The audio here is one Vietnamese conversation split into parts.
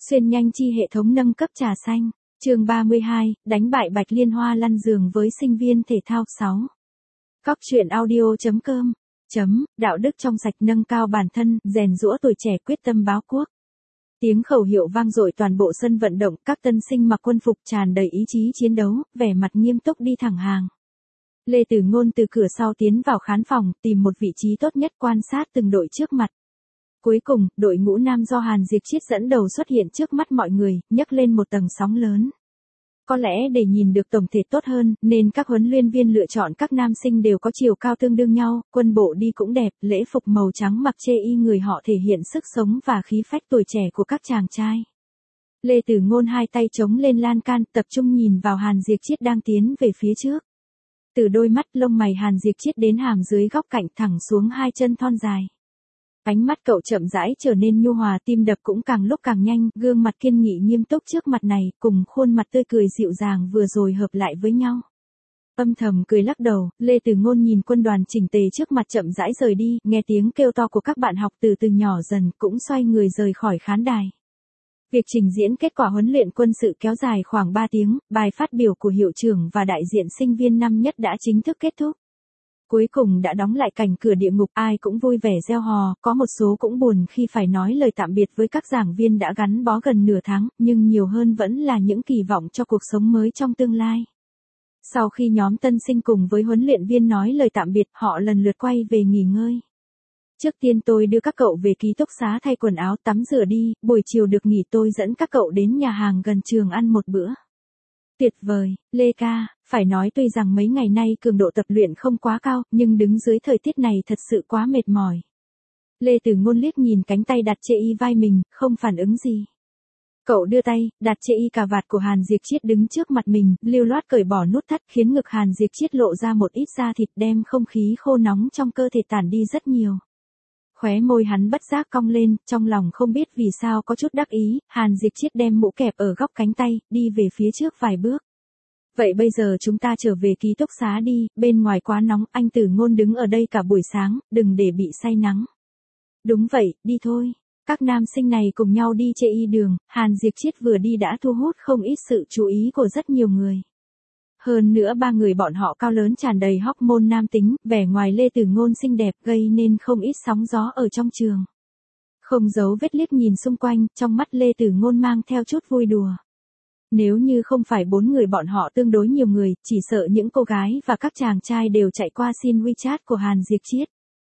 Xuyên nhanh chi hệ thống nâng cấp trà xanh. Chương 32, đánh bại Bạch Liên Hoa lăn giường với sinh viên thể thao 6. Cóc truyện audio.com. Đạo đức trong sạch nâng cao bản thân, rèn giũa tuổi trẻ quyết tâm báo quốc. Tiếng khẩu hiệu vang dội toàn bộ sân vận động, các tân sinh mặc quân phục tràn đầy ý chí chiến đấu, vẻ mặt nghiêm túc đi thẳng hàng. Lê Tử Ngôn từ cửa sau tiến vào khán phòng, tìm một vị trí tốt nhất quan sát từng đội trước mặt. Cuối cùng, đội ngũ nam do Hàn Diệp Chiết dẫn đầu xuất hiện trước mắt mọi người, nhấc lên một tầng sóng lớn. Có lẽ để nhìn được tổng thể tốt hơn, nên các huấn luyện viên lựa chọn các nam sinh đều có chiều cao tương đương nhau, quân bộ đi cũng đẹp, lễ phục màu trắng mặc chê y người họ thể hiện sức sống và khí phách tuổi trẻ của các chàng trai. Lê Tử Ngôn hai tay chống lên lan can, tập trung nhìn vào Hàn Diệp Chiết đang tiến về phía trước. Từ đôi mắt lông mày Hàn Diệp Chiết đến hàm dưới góc cạnh thẳng xuống hai chân thon dài. Ánh mắt cậu chậm rãi trở nên nhu hòa, tim đập cũng càng lúc càng nhanh, gương mặt kiên nghị nghiêm túc trước mặt này, cùng khuôn mặt tươi cười dịu dàng vừa rồi hợp lại với nhau. Âm thầm cười lắc đầu, Lê Tử Ngôn nhìn quân đoàn chỉnh tề trước mặt chậm rãi rời đi, nghe tiếng kêu to của các bạn học từ từ nhỏ dần, cũng xoay người rời khỏi khán đài. Việc trình diễn kết quả huấn luyện quân sự kéo dài khoảng 3 tiếng, bài phát biểu của hiệu trưởng và đại diện sinh viên năm nhất đã chính thức kết thúc. Cuối cùng đã đóng lại cảnh cửa địa ngục, ai cũng vui vẻ reo hò, có một số cũng buồn khi phải nói lời tạm biệt với các giảng viên đã gắn bó gần nửa tháng, nhưng nhiều hơn vẫn là những kỳ vọng cho cuộc sống mới trong tương lai. Sau khi nhóm tân sinh cùng với huấn luyện viên nói lời tạm biệt, họ lần lượt quay về nghỉ ngơi. Trước tiên tôi đưa các cậu về ký túc xá thay quần áo tắm rửa đi, buổi chiều được nghỉ tôi dẫn các cậu đến nhà hàng gần trường ăn một bữa. Tuyệt vời, Lê ca, phải nói tuy rằng mấy ngày nay cường độ tập luyện không quá cao, nhưng đứng dưới thời tiết này thật sự quá mệt mỏi. Lê Tử Ngôn liếc nhìn cánh tay đặt chê y vai mình, không phản ứng gì. Cậu đưa tay, đặt chê y cà vạt của Hàn Diệp Chiết đứng trước mặt mình, lưu loát cởi bỏ nút thắt khiến ngực Hàn Diệp Chiết lộ ra một ít da thịt đem không khí khô nóng trong cơ thể tản đi rất nhiều. Khóe môi hắn bất giác cong lên, trong lòng không biết vì sao có chút đắc ý, Hàn Diệp Chiết đem mũ kẹp ở góc cánh tay, đi về phía trước vài bước. Vậy bây giờ chúng ta trở về ký túc xá đi, bên ngoài quá nóng, anh Tử Ngôn đứng ở đây cả buổi sáng, đừng để bị say nắng. Đúng vậy, đi thôi. Các nam sinh này cùng nhau đi chê y đường, Hàn Diệp Chiết vừa đi đã thu hút không ít sự chú ý của rất nhiều người. Hơn nữa ba người bọn họ cao lớn tràn đầy hormone nam tính, vẻ ngoài Lê Tử Ngôn xinh đẹp gây nên không ít sóng gió ở trong trường. Không giấu vết liếc nhìn xung quanh, trong mắt Lê Tử Ngôn mang theo chút vui đùa. Nếu như không phải 4 người bọn họ tương đối nhiều người, chỉ sợ những cô gái và các chàng trai đều chạy qua xin WeChat của Hàn Diệp Chiết.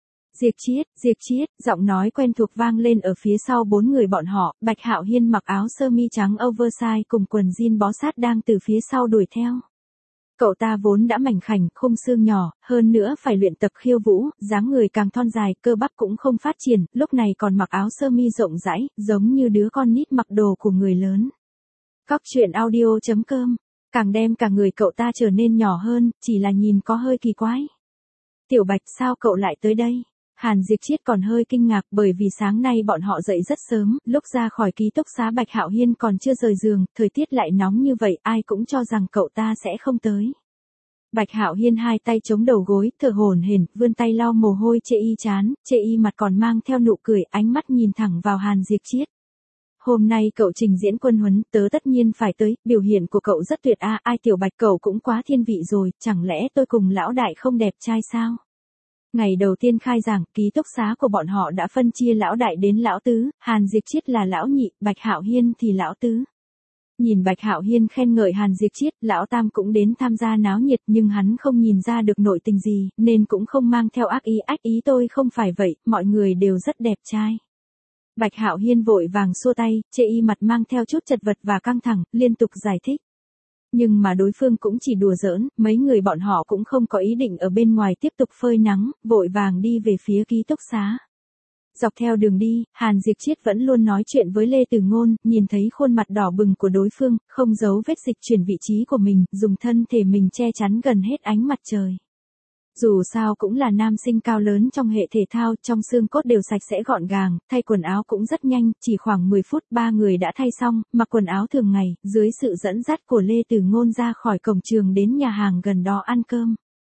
Diệp Chiết, giọng nói quen thuộc vang lên ở phía sau 4 người bọn họ, Bạch Hạo Hiên mặc áo sơ mi trắng oversize cùng quần jean bó sát đang từ phía sau đuổi theo. Cậu ta vốn đã mảnh khảnh, khung xương nhỏ, hơn nữa phải luyện tập khiêu vũ, dáng người càng thon dài, cơ bắp cũng không phát triển, lúc này còn mặc áo sơ mi rộng rãi, giống như đứa con nít mặc đồ của người lớn. Cóc truyện audio.com, càng đem cả người cậu ta trở nên nhỏ hơn, chỉ là nhìn có hơi kỳ quái. Tiểu Bạch, sao cậu lại tới đây? Hàn Diệp Chiết còn hơi kinh ngạc bởi vì sáng nay bọn họ dậy rất sớm, lúc ra khỏi ký túc xá Bạch Hạo Hiên còn chưa rời giường, thời tiết lại nóng như vậy, ai cũng cho rằng cậu ta sẽ không tới. Bạch Hạo Hiên hai tay chống đầu gối, thở hổn hển, vươn tay lau mồ hôi chê y trán, chê y mặt còn mang theo nụ cười, ánh mắt nhìn thẳng vào Hàn Diệp Chiết. Hôm nay cậu trình diễn quân huấn, tớ tất nhiên phải tới, biểu hiện của cậu rất tuyệt a, ai Tiểu Bạch cậu cũng quá thiên vị rồi, chẳng lẽ tôi cùng lão đại không đẹp trai sao? Ngày đầu tiên khai giảng, ký túc xá của bọn họ đã phân chia lão đại đến lão tứ, Hàn Diệp Chiết là lão nhị, Bạch Hạo Hiên thì lão tứ. Nhìn Bạch Hạo Hiên khen ngợi Hàn Diệp Chiết, lão tam cũng đến tham gia náo nhiệt nhưng hắn không nhìn ra được nội tình gì, nên cũng không mang theo ác ý tôi không phải vậy, mọi người đều rất đẹp trai. Bạch Hạo Hiên vội vàng xua tay, chê y mặt mang theo chút chật vật và căng thẳng, liên tục giải thích. Nhưng mà đối phương cũng chỉ đùa giỡn, mấy người bọn họ cũng không có ý định ở bên ngoài tiếp tục phơi nắng, vội vàng đi về phía ký túc xá. Dọc theo đường đi, Hàn Diệp Chiết vẫn luôn nói chuyện với Lê Tử Ngôn, nhìn thấy khuôn mặt đỏ bừng của đối phương, không giấu vết dịch chuyển vị trí của mình, dùng thân thể mình che chắn gần hết ánh mặt trời. Dù sao cũng là nam sinh cao lớn trong hệ thể thao, trong xương cốt đều sạch sẽ gọn gàng, thay quần áo cũng rất nhanh, chỉ khoảng 10 phút ba người đã thay xong, mặc quần áo thường ngày, dưới sự dẫn dắt của Lê Tử Ngôn ra khỏi cổng trường đến nhà hàng gần đó ăn cơm.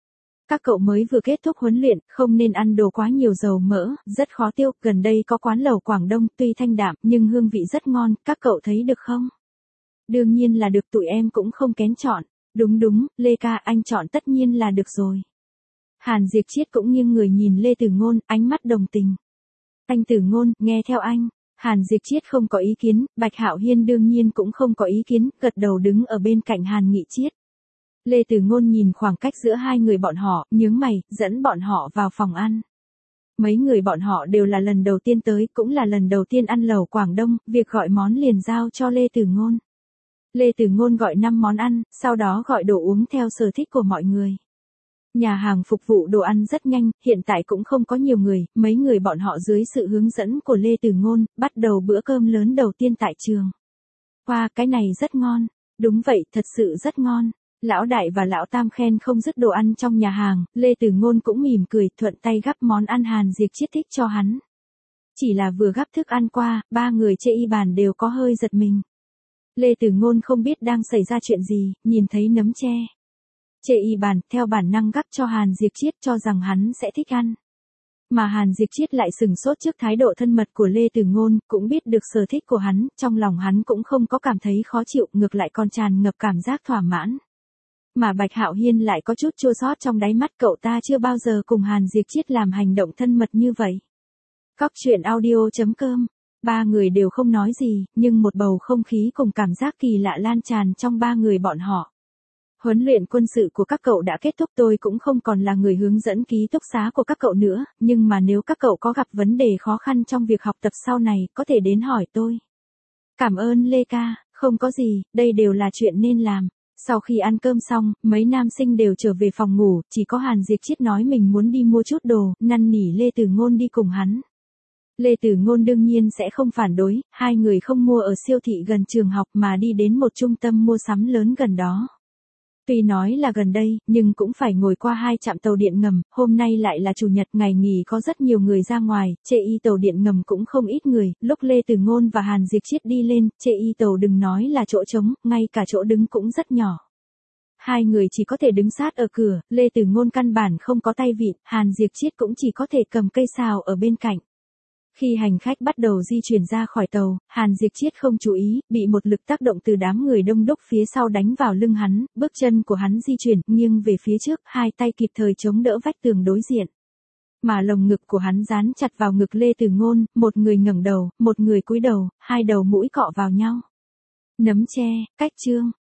Các cậu mới vừa kết thúc huấn luyện, không nên ăn đồ quá nhiều dầu mỡ, rất khó tiêu, gần đây có quán lẩu Quảng Đông, tuy thanh đạm, nhưng hương vị rất ngon, các cậu thấy được không? Đương nhiên là được, tụi em cũng không kén chọn. Đúng đúng, Lê ca anh chọn tất nhiên là được rồi. Hàn Diệp Chiết cũng nghiêng người nhìn Lê Tử Ngôn, ánh mắt đồng tình. Anh Tử Ngôn, nghe theo anh. Hàn Diệp Chiết không có ý kiến, Bạch Hạo Hiên đương nhiên cũng không có ý kiến, gật đầu đứng ở bên cạnh Hàn Nghị Chiết. Lê Tử Ngôn nhìn khoảng cách giữa hai người bọn họ, nhướng mày, dẫn bọn họ vào phòng ăn. Mấy người bọn họ đều là lần đầu tiên tới, cũng là lần đầu tiên ăn lẩu Quảng Đông, việc gọi món liền giao cho Lê Tử Ngôn. Lê Tử Ngôn gọi 5 món ăn, sau đó gọi đồ uống theo sở thích của mọi người. Nhà hàng phục vụ đồ ăn rất nhanh, hiện tại cũng không có nhiều người, mấy người bọn họ dưới sự hướng dẫn của Lê Tử Ngôn, bắt đầu bữa cơm lớn đầu tiên tại trường. Wow, cái này rất ngon. Đúng vậy, thật sự rất ngon. Lão đại và lão tam khen không dứt đồ ăn trong nhà hàng, Lê Tử Ngôn cũng mỉm cười, thuận tay gắp món ăn Hàn Diệp Chiết thích cho hắn. Chỉ là vừa gắp thức ăn qua, ba người chê y bàn đều có hơi giật mình. Lê Tử Ngôn không biết đang xảy ra chuyện gì, nhìn thấy nấm tre. Chê y bàn, theo bản năng gắp cho Hàn Diệp Chiết cho rằng hắn sẽ thích ăn. Mà Hàn Diệp Chiết lại sừng sốt trước thái độ thân mật của Lê Tử Ngôn, cũng biết được sở thích của hắn, trong lòng hắn cũng không có cảm thấy khó chịu, ngược lại còn tràn ngập cảm giác thỏa mãn. Mà Bạch Hạo Hiên lại có chút chua xót trong đáy mắt, cậu ta chưa bao giờ cùng Hàn Diệp Chiết làm hành động thân mật như vậy. Cóc truyện audio.com. Ba người đều không nói gì, nhưng một bầu không khí cùng cảm giác kỳ lạ lan tràn trong ba người bọn họ. Huấn luyện quân sự của các cậu đã kết thúc, tôi cũng không còn là người hướng dẫn ký túc xá của các cậu nữa, nhưng mà nếu các cậu có gặp vấn đề khó khăn trong việc học tập sau này, có thể đến hỏi tôi. Cảm ơn Lê ca, không có gì, đây đều là chuyện nên làm. Sau khi ăn cơm xong, mấy nam sinh đều trở về phòng ngủ, chỉ có Hàn Diệp Chiết nói mình muốn đi mua chút đồ, năn nỉ Lê Tử Ngôn đi cùng hắn. Lê Tử Ngôn đương nhiên sẽ không phản đối, hai người không mua ở siêu thị gần trường học mà đi đến một trung tâm mua sắm lớn gần đó. Tuy nói là gần đây, nhưng cũng phải ngồi qua 2 trạm tàu điện ngầm, hôm nay lại là chủ nhật, ngày nghỉ có rất nhiều người ra ngoài, chê y tàu điện ngầm cũng không ít người, lúc Lê Tử Ngôn và Hàn Diệp Chiết đi lên, chê y tàu đừng nói là chỗ trống, ngay cả chỗ đứng cũng rất nhỏ. Hai người chỉ có thể đứng sát ở cửa, Lê Tử Ngôn căn bản không có tay vịn, Hàn Diệp Chiết cũng chỉ có thể cầm cây sào ở bên cạnh. Khi hành khách bắt đầu di chuyển ra khỏi tàu, Hàn Diệp Chiết không chú ý, bị một lực tác động từ đám người đông đúc phía sau đánh vào lưng hắn, bước chân của hắn di chuyển, nghiêng về phía trước, hai tay kịp thời chống đỡ vách tường đối diện. Mà lồng ngực của hắn dán chặt vào ngực Lê Tử Ngôn, một người ngẩng đầu, một người cúi đầu, hai đầu mũi cọ vào nhau. Nấm tre, cách chương.